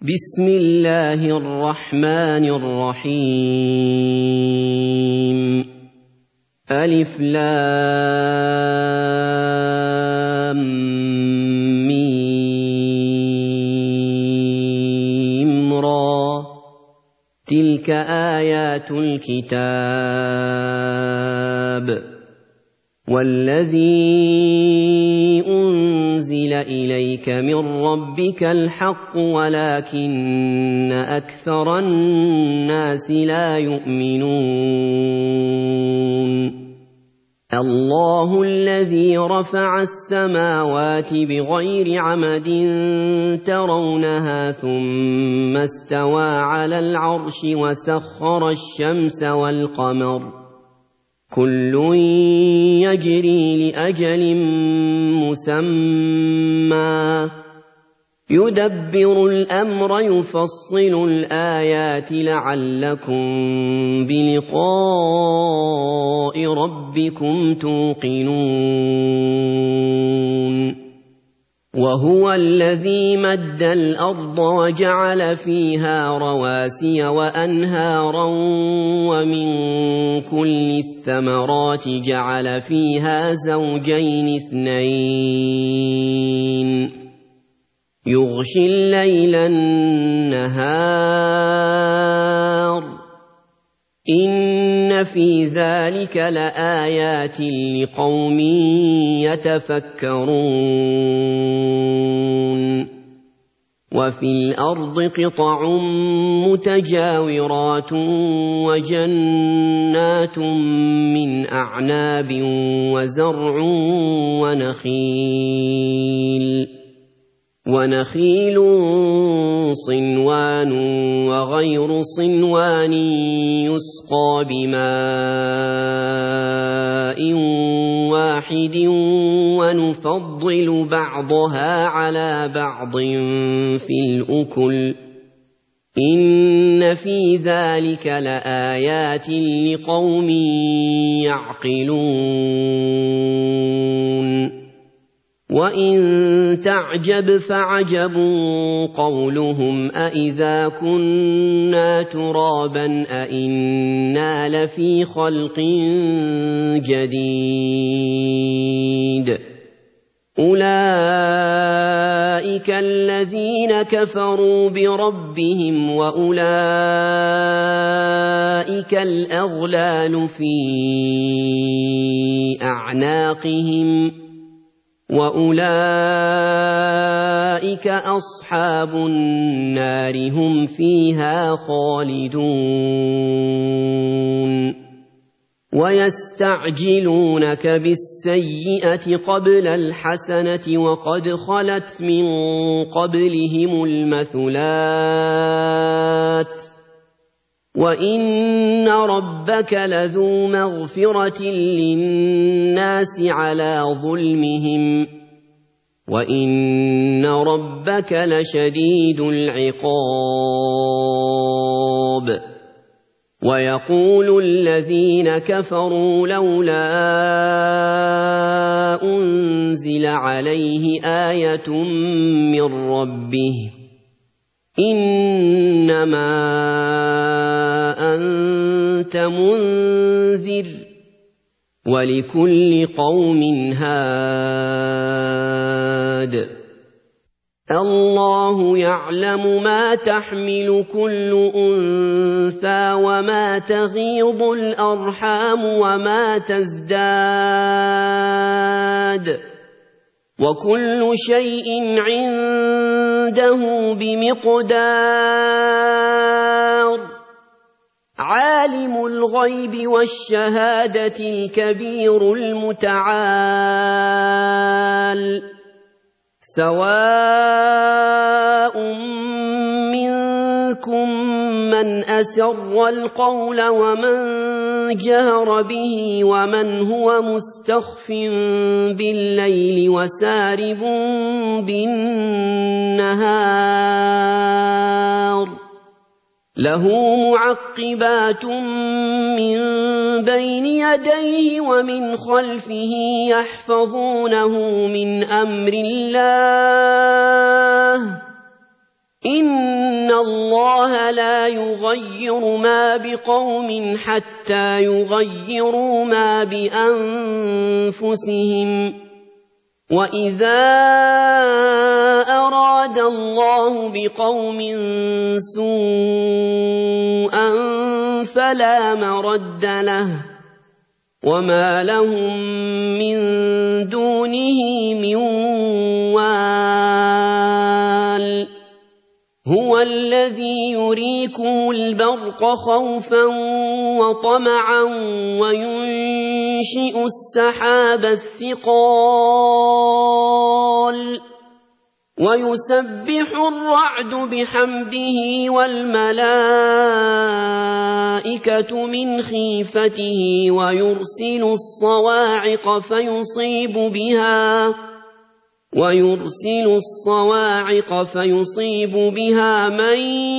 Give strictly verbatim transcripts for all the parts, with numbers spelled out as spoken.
بسم الله الرحمن الرحيم ألف لام ميم را تلك آيات الكتاب والذي أنزل إليك من ربك الحق ولكن أكثر الناس لا يؤمنون الله الذي رفع السماوات بغير عمد ترونها ثم استوى على العرش وسخر الشمس والقمر كل يجري لأجل مسمى يدبر الأمر يفصل الآيات لعلكم بلقاء ربكم توقنون وهو الذي مد الأرض وجعل فيها رواسي وأنهارا ومن كل الثمرات جعل فيها زوجين اثنين يغشي الليل النهار إن في ذلك لآيات لقوم يتفكرون وفي الأرض قطع متجاورات وجنات من أعناب وزرع ونخيل ونخيل صنوان وغير صنوان يسقى بماء واحد ونفضل بعضها على بعض في الأكل إن في ذلك لآيات لقوم يعقلون وإن تعجب فعجب قولهم أإذا كنا ترابا أإنا لفي خلق جديد أولئك الذين كفروا بربهم وأولئك الأغلال في أعناقهم وأولئك أصحاب النار هم فيها خالدون ويستعجلونك بالسيئة قبل الحسنة وقد خلت من قبلهم المثلات وإن ربك لذو مغفرة للناس على ظلمهم وإن ربك لشديد العقاب ويقول الذين كفروا لولا أنزل عليه آية من ربه إنما أنت منذر ولكل قوم هاد الله يعلم ما تحمل كل أنثى وما تغيض الأرحام وما تزداد وكل شيء عنده بمقدار عالم الغيب والشهادة الكبير المتعال سواء منكم من أسر القول ومن جهر به ومن هو مستخف بالليل وسارب بالنهار له معقبات من بين يديه ومن خلفه يحفظونه من أمر الله إن الله لا يغير ما بقوم حتى يغيروا ما بأنفسهم وإذا أراد الله بقوم سوءا فلا مرد له وما لهم من دونه من وال هو الذي يريكم البرق خوفا وطمعا وينشئ السحاب الثقال ويسبح الرعد بحمده والملائكة من خيفته ويرسل الصواعق فيصيب بها ويرسل الصواعق فيصيب بها من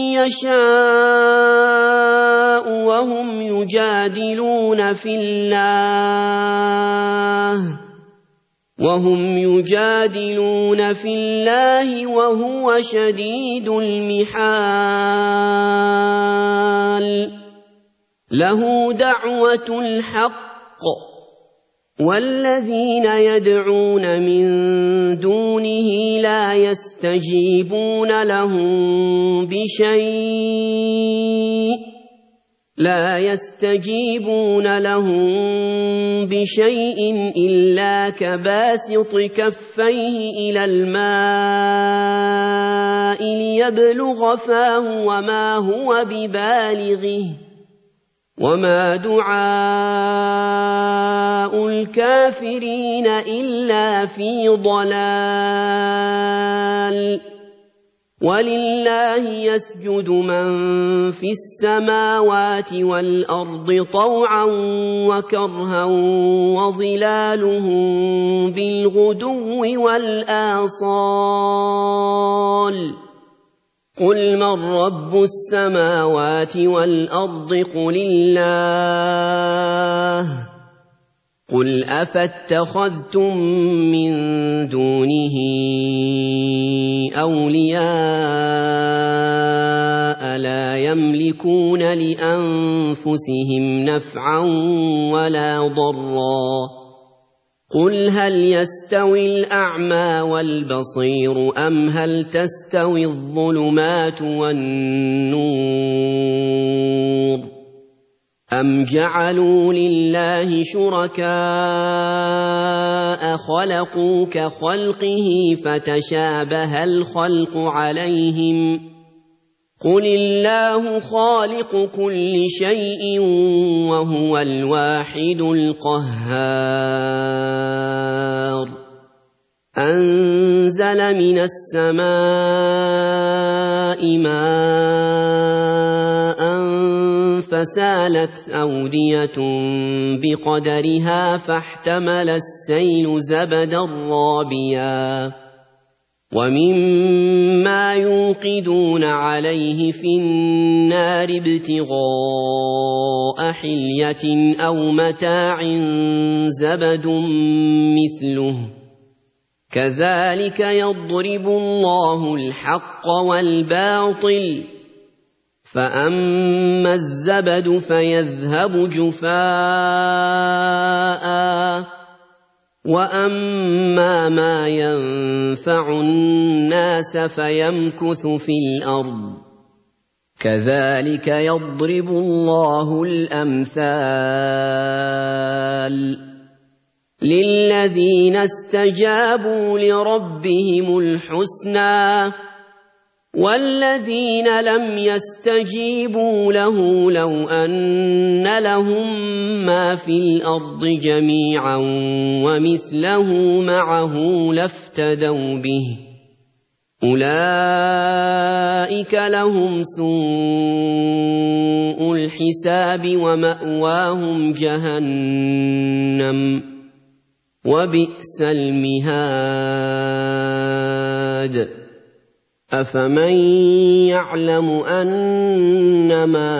يشاء وهم يجادلون في الله وهم يجادلون في الله وهو شديد المحال له دعوة الحق والذين يدعون من دونه لا يستجيبون لهم بشيء لا يستجيبون لهم بشيء إلا كباسط كفيه إلى الماء ليبلغ فاه وما هو ببالغه وما دعاء الكافرين إلا في ضلال ولله يسجد من في السماوات والأرض طوعا وكرها وظلالهم بالغدو والآصال قل من رب السماوات والأرض قل الله قل أفاتخذتم من دونه أولياء لا يملكون لأنفسهم نفعا ولا ضرا قل هل يستوي الأعمى والبصير أم هل تستوي الظلمات والنور أم جعلوا لله شركاء خلقوا كخلقه فتشابه الخلق عليهم قل الله خالق كل شيء وهو الواحد القهار أنزل من السماء ماء فسالت أودية بقدرها فاحتمل السيل زبدا رابيا ومما يوقدون عليه في النار ابتغاء حلية أو متاع زبد مثله كذلك يضرب الله الحق والباطل فأما الزبد فيذهب جفاء وأما ما ينفع الناس فيمكث في الأرض كذلك يضرب الله الأمثال للذين استجابوا لربهم الحسنى والذين لم يستجيبوا له لو أن لهم ما في الأرض جميعا ومثله معه لافتدوا به أولئك لهم سوء الحساب ومأواهم جهنم وبئس المهاد أفمن يعلم أنما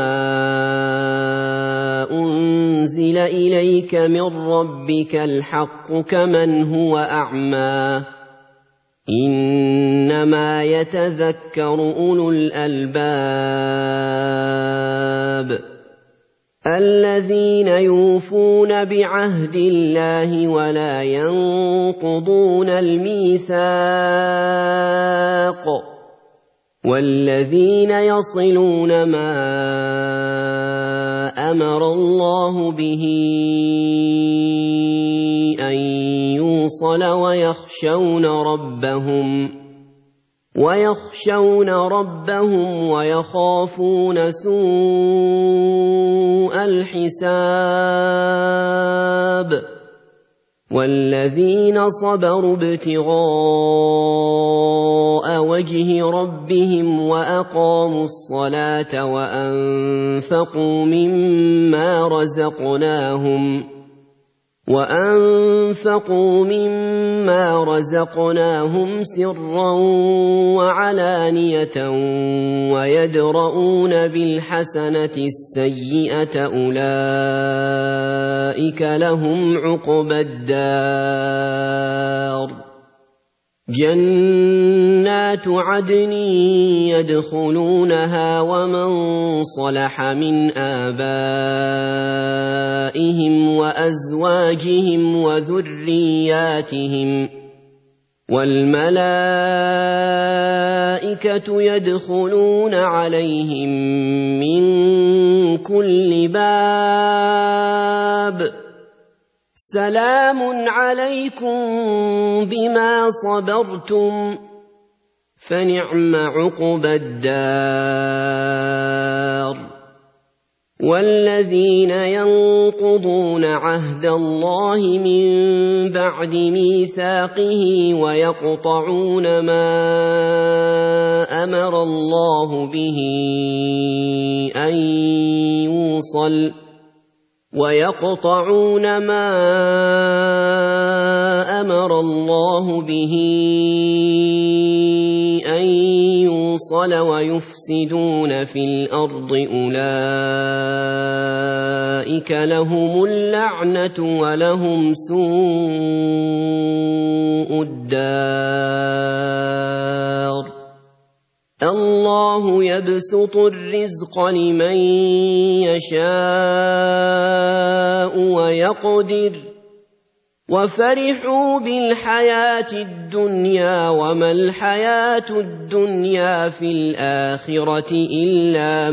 أنزل إليك من ربك الحق كمن هو أعمى إنما يتذكر أولو الألباب الذين يوفون بعهد الله ولا ينقضون الميثاق والذين يصلون ما أمر الله به أن يوصل ويخشون ربهم ويخشون ربهم ويخافون سوء الحساب والذين صبروا ابتغاء وجه ربهم وأقاموا الصلاة وأنفقوا مما رزقناهم وأنفقوا مما رزقناهم سرا وعلانية ويدرؤون بالحسنة السيئة أولئك لهم عقبى الدار جنات عدن يدخلونها ومن صلح من آبائهم وأزواجهم وذرياتهم والملائكة يدخلون عليهم من كل باب سلام عليكم بما صبرتم فنعم عقبى الدار والذين ينقضون عهد الله من بعد ميثاقه ويقطعون ما أمر الله به أن يوصل ويقطعون ما أمر الله به أن يوصل ويفسدون في الأرض أولئك لهم اللعنة ولهم سوء الدار الله يبسط الرزق لمن يشاء ويقدر وفرحوا بالحياة الدنيا وما الحياة الدنيا في الآخرة إلا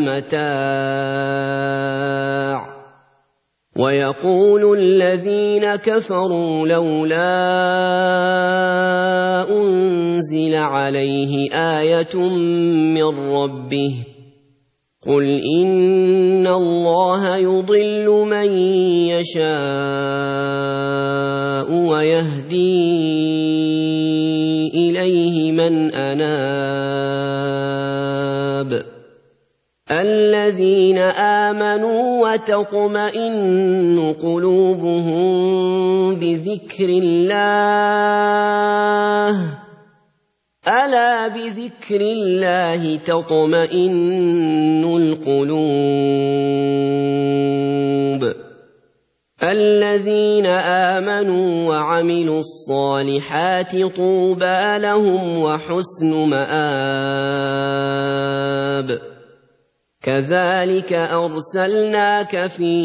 متاع ويقول الذين كفروا لولا أنزل عليه آية من ربه قل إن الله يضل من يشاء ويهدي إليه من أناب الذين آمنوا وتطمئن قلوبهم بذكر الله ألا بذكر الله تطمئن القلوب الذين آمنوا وعملوا الصالحات طوبى لهم وحسن مآب كذلك أرسلناك في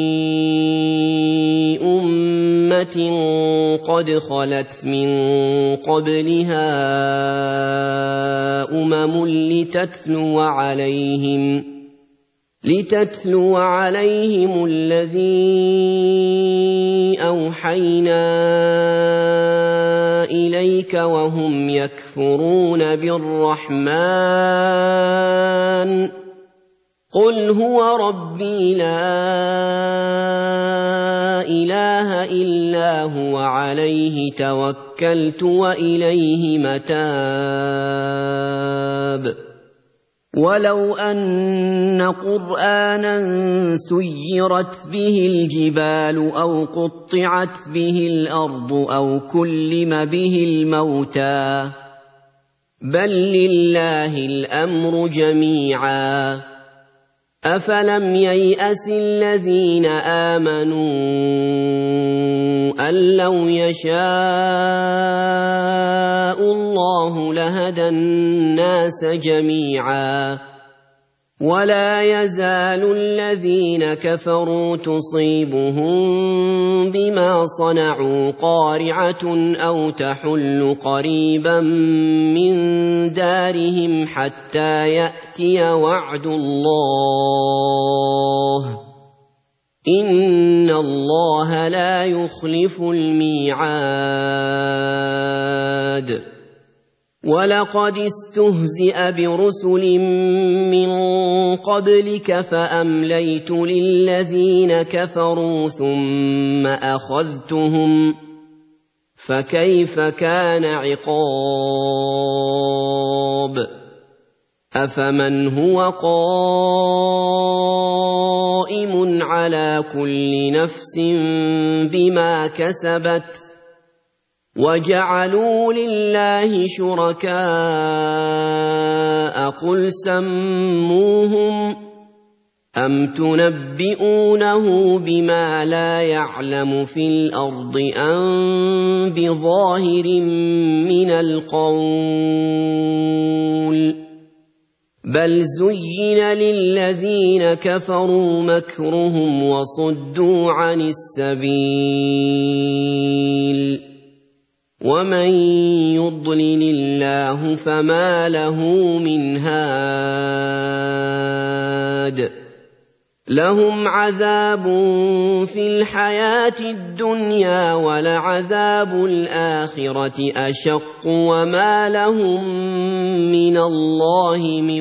أمة قد خلت من قبلها أمم لتتلو عليهم لتتلو عليهم الذي أوحينا إليك وهم يكفرون بالرحمن قل هو ربي لا إله إلا هو عليه توكلت وإليه متاب ولو أن قرآنا سيرت به الجبال أو قطعت به الأرض أو كلم به الموتى بل لله الأمر جميعا أفلم ييأس الذين آمنوا أن لو يشاء الله لهدى الناس جميعا ولا يزال الذين كفروا تصيبهم بما صنعوا قارعة أو تحل قريبا من دارهم حتى يأتي وعد الله إن الله لا يخلف الميعاد ولقد استهزئ برسل من قبلك فأمليت للذين كفروا ثم أخذتهم فكيف كان عقاب أفمن هو قائم على كل نفس بما كسبت وجعلوا لله شركاء قل سموهم أم تنبئونه بما لا يعلم في الأرض أم بظاهر من القول بل زين للذين كفروا مكرهم وصدوا عن السبيل ومن يضلل الله فما له من هاد لهم عذاب في الحياة الدنيا ولعذاب الآخرة أشق وما لهم من الله من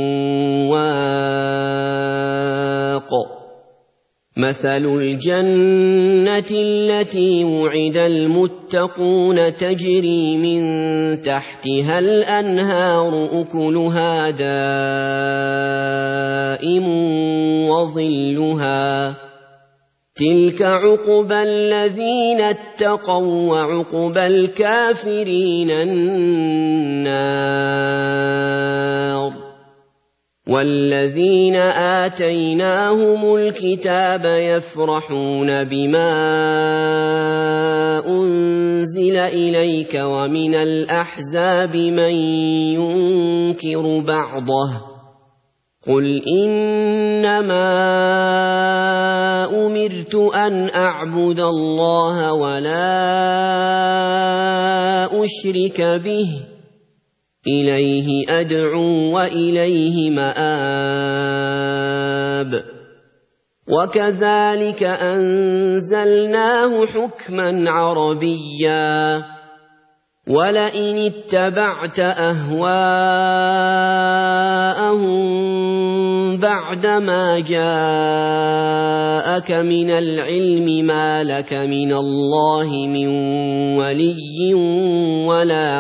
واق مثل الجنة التي وعد المتقون تجري من تحتها الأنهار أكلها دائم وظلها تلك عقبى الذين اتقوا وعقبى الكافرين النار والذين آتيناهم الكتاب يفرحون بما أنزل إليك ومن الأحزاب من ينكر بعضه قل إنما أمرت أن أعبد الله ولا أشرك به إليه أدعو وإليه مآب وكذلك أنزلناه حكما عربيا ولئن اتبعت أهواءهم بعدما جاءك من العلم ما لك من الله من ولي ولا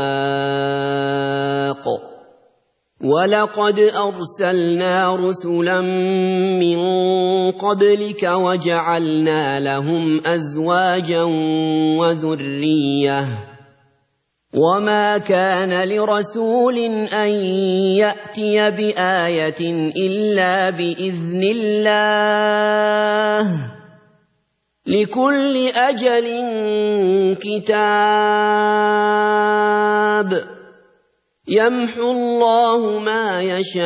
واق ولقد أرسلنا رسلا من قبلك وجعلنا لهم أزواجا وذرية وما كان لرسول أن يأتي بآية إلا بإذن الله لكل أجل كتاب يمحو الله ما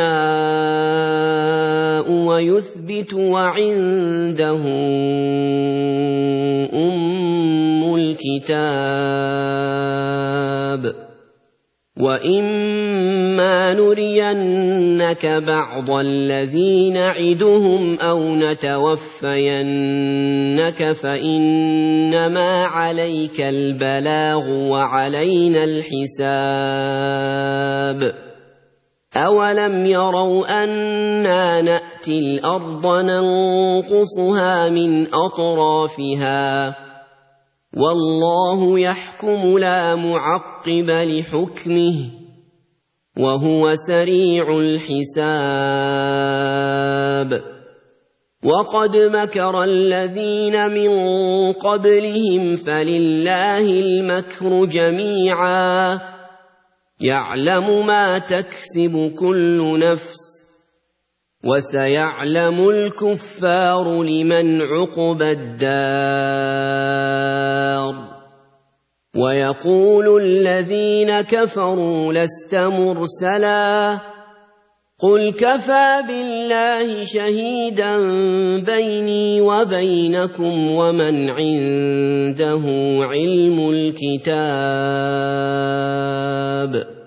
يشاء ويثبت وعنده أم الكتاب وإما نرينك بعض الذي نعدهم أو نتوفينك فإنما عليك البلاغ وعلينا الحساب أولم يروا أنا نأتي الأرض ننقصها من أطرافها والله يحكم لا معقب لحكمه وهو سريع الحساب وقد مكر الذين من قبلهم فلله المكر جميعا يعلم ما تكسب كل نفس وسيعلم الكفار لمن عقبى الدار ويقول الذين كفروا لست مرسلا قل كفى بالله شهيدا بيني وبينكم ومن عنده علم الكتاب